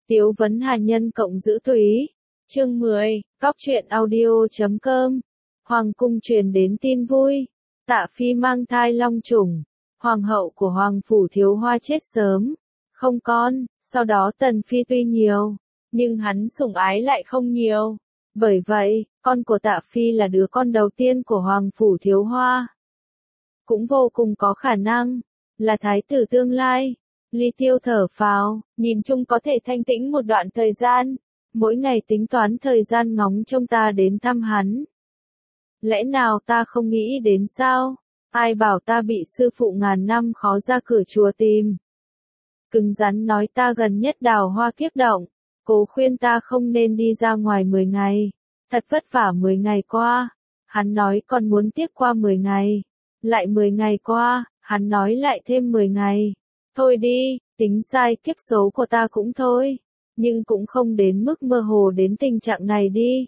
Tiếu vấn hà nhân cộng giữ túy. Chương 10, Cóc truyện audio.com. Hoàng cung truyền đến tin vui. Tạ Phi mang thai long trùng. Hoàng hậu của Hoàng phủ Thiếu Hoa chết sớm, không con, sau đó Tần Phi tuy nhiều, nhưng hắn sủng ái lại không nhiều. Bởi vậy, con của Tạ Phi là đứa con đầu tiên của Hoàng phủ Thiếu Hoa. Cũng vô cùng có khả năng là thái tử tương lai. Ly Tiêu thở phào, nhìn chung có thể thanh tĩnh một đoạn thời gian, mỗi ngày tính toán thời gian ngóng trông ta đến thăm hắn. Lẽ nào ta không nghĩ đến sao? Ai bảo ta bị sư phụ ngàn năm khó ra cửa chùa tìm. Cứng rắn nói ta gần nhất đào hoa kiếp động, cố khuyên ta không nên đi ra ngoài 10 ngày. Thật vất vả 10 ngày qua, hắn nói còn muốn tiếp qua 10 ngày. Lại 10 ngày qua, hắn nói lại thêm 10 ngày. Thôi đi, tính sai kiếp số của ta cũng thôi, nhưng cũng không đến mức mơ hồ đến tình trạng này đi.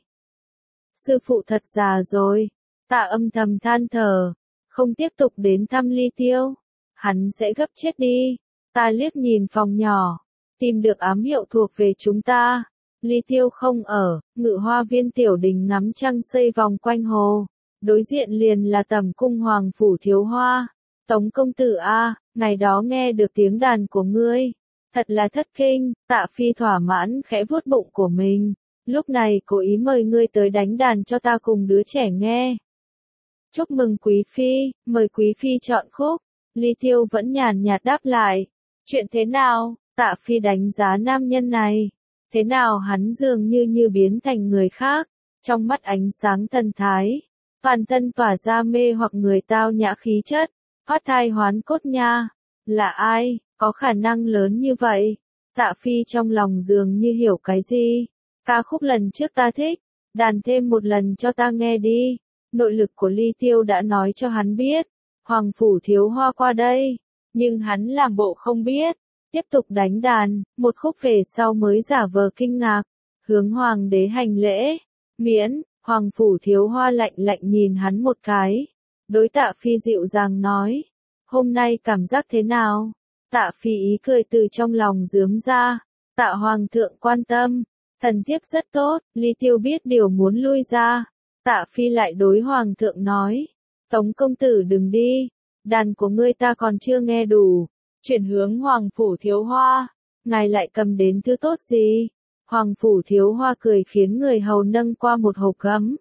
Sư phụ thật già rồi, Tạ âm thầm than thở, không tiếp tục đến thăm Ly Tiêu, hắn sẽ gấp chết đi. Ta liếc nhìn phòng nhỏ, tìm được ám hiệu thuộc về chúng ta. Ly Tiêu không ở, Ngự Hoa Viên tiểu đình ngắm trăng xây vòng quanh hồ, đối diện liền là tẩm cung Hoàng phủ Thiếu Hoa. Tống công tử a, ngày đó nghe được tiếng đàn của ngươi, thật là thất kinh. Tạ Phi thỏa mãn khẽ vuốt bụng của mình, lúc này cố ý mời ngươi tới đánh đàn cho ta cùng đứa trẻ nghe. Chúc mừng quý phi, mời quý phi chọn khúc. Ly Tiêu vẫn nhàn nhạt đáp lại. Chuyện thế nào? Tạ Phi đánh giá nam nhân này. Thế nào hắn dường như biến thành người khác, trong mắt ánh sáng thần thái, toàn thân tỏa ra mê hoặc người tao nhã khí chất. Thoát thai hoán cốt nha, là ai, có khả năng lớn như vậy? Tạ Phi trong lòng dường như hiểu cái gì. Ca khúc lần trước ta thích, đàn thêm một lần cho ta nghe đi. Nội lực của Ly Tiêu đã nói cho hắn biết, Hoàng phủ Thiếu Hoa qua đây, nhưng hắn làm bộ không biết, tiếp tục đánh đàn, một khúc về sau mới giả vờ kinh ngạc, hướng Hoàng đế hành lễ. Miễn. Hoàng phủ Thiếu Hoa lạnh lạnh nhìn hắn một cái. Đối Tạ Phi dịu dàng nói, hôm nay cảm giác thế nào? Tạ Phi ý cười từ trong lòng rướm ra. Tạ Hoàng thượng quan tâm, thần thiếp rất tốt. Ly Tiêu biết điều muốn lui ra. Tạ Phi lại đối Hoàng thượng nói, Tống công tử đừng đi, đàn của ngươi ta còn chưa nghe đủ. Chuyển hướng Hoàng phủ Thiếu Hoa, ngài lại cầm đến thứ tốt gì? Hoàng phủ Thiếu Hoa cười khiến người hầu nâng qua một hộp gấm.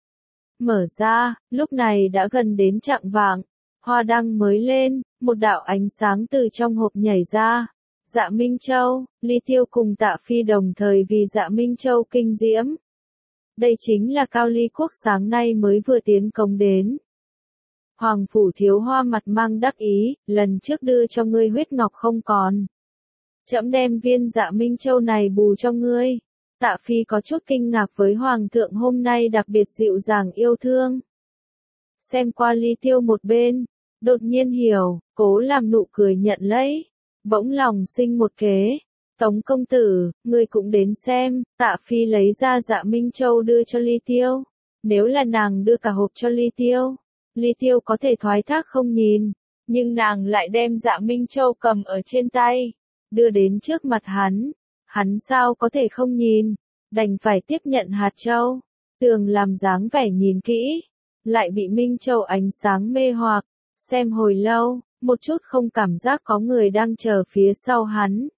Mở ra, lúc này đã gần đến chạng vạng, hoa đăng mới lên, một đạo ánh sáng từ trong hộp nhảy ra. Dạ Minh Châu. Ly Tiêu cùng Tạ Phi đồng thời vì Dạ Minh Châu kinh diễm. Đây chính là Cao Ly Quốc sáng nay mới vừa tiến công đến. Hoàng phủ Thiếu Hoa mặt mang đắc ý, lần trước đưa cho ngươi huyết ngọc không còn. Trẫm đem viên Dạ Minh Châu này bù cho ngươi. Tạ Phi có chút kinh ngạc với Hoàng thượng hôm nay đặc biệt dịu dàng yêu thương. Xem qua Ly Tiêu một bên, đột nhiên hiểu, cố làm nụ cười nhận lấy. Bỗng lòng sinh một kế. Tống công tử, ngươi cũng đến xem. Tạ Phi lấy ra Dạ Minh Châu đưa cho Ly Tiêu. Nếu là nàng đưa cả hộp cho Ly Tiêu có thể thoái thác không nhìn. Nhưng nàng lại đem Dạ Minh Châu cầm ở trên tay, đưa đến trước mặt hắn. Hắn sao có thể không nhìn, đành phải tiếp nhận hạt châu. Tường làm dáng vẻ nhìn kỹ, lại bị Minh Châu ánh sáng mê hoặc, xem hồi lâu, một chút không cảm giác có người đang chờ phía sau hắn.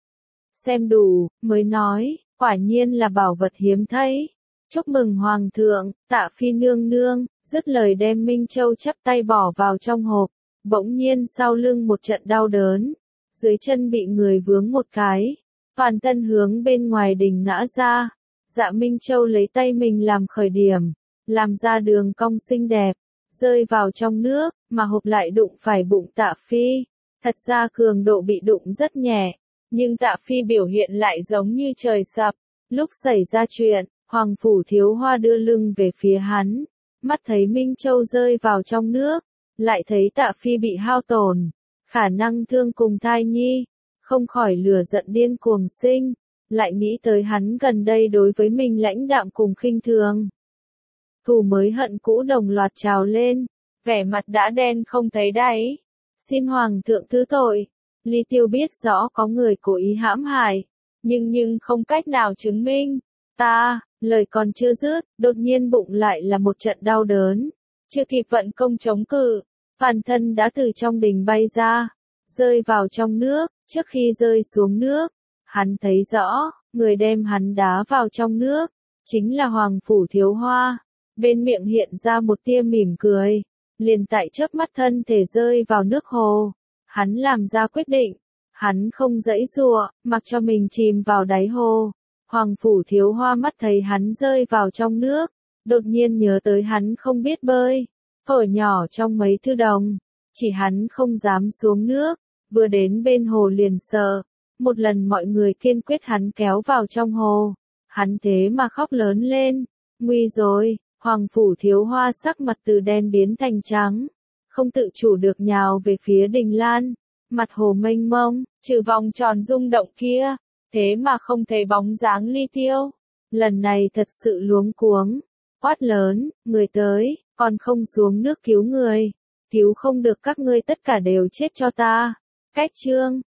Xem đủ, mới nói, quả nhiên là bảo vật hiếm thấy. Chúc mừng Hoàng thượng. Tạ Phi nương nương, dứt lời đem Minh Châu chắp tay bỏ vào trong hộp, bỗng nhiên sau lưng một trận đau đớn, dưới chân bị người vướng một cái. Toàn thân hướng bên ngoài đình ngã ra. Dạ Minh Châu lấy tay mình làm khởi điểm, làm ra đường cong xinh đẹp, rơi vào trong nước, mà hộp lại đụng phải bụng Tạ Phi. Thật ra cường độ bị đụng rất nhẹ, nhưng Tạ Phi biểu hiện lại giống như trời sập. Lúc xảy ra chuyện, Hoàng phủ Thiếu Hoa đưa lưng về phía hắn, mắt thấy Minh Châu rơi vào trong nước, lại thấy Tạ Phi bị hao tổn, khả năng thương cùng thai nhi. Không khỏi lửa giận điên cuồng sinh, lại nghĩ tới hắn gần đây đối với mình lãnh đạm cùng khinh thường. Thù mới hận cũ đồng loạt trào lên, vẻ mặt đã đen không thấy đáy. Xin Hoàng thượng thứ tội. Ly Tiêu biết rõ có người cố ý hãm hại, nhưng không cách nào chứng minh. Lời còn chưa dứt, đột nhiên bụng lại là một trận đau đớn. Chưa kịp vận công chống cự, bản thân đã từ trong đình bay ra, rơi vào trong nước. Trước khi rơi xuống nước, hắn thấy rõ, người đem hắn đá vào trong nước, chính là Hoàng Phủ Thiếu Hoa. Bên miệng hiện ra một tia mỉm cười, liền tại chớp mắt thân thể rơi vào nước hồ. Hắn làm ra quyết định, hắn không giãy giụa, mặc cho mình chìm vào đáy hồ. Hoàng Phủ Thiếu Hoa mắt thấy hắn rơi vào trong nước, đột nhiên nhớ tới hắn không biết bơi, thuở nhỏ trong mấy thư đồng, chỉ hắn không dám xuống nước, vừa đến bên hồ liền sợ. Một lần mọi người kiên quyết hắn kéo vào trong hồ, hắn thế mà khóc lớn lên, nguy rồi. Hoàng Phủ Thiếu Hoa sắc mặt từ đen biến thành trắng, không tự chủ được nhào về phía Đình Lan. Mặt hồ mênh mông, trừ vòng tròn rung động kia, thế mà không thấy bóng dáng Ly Tiêu. Lần này thật sự luống cuống, quát lớn, người tới, còn không xuống nước cứu người, cứu không được các ngươi tất cả đều chết cho ta. Cách chương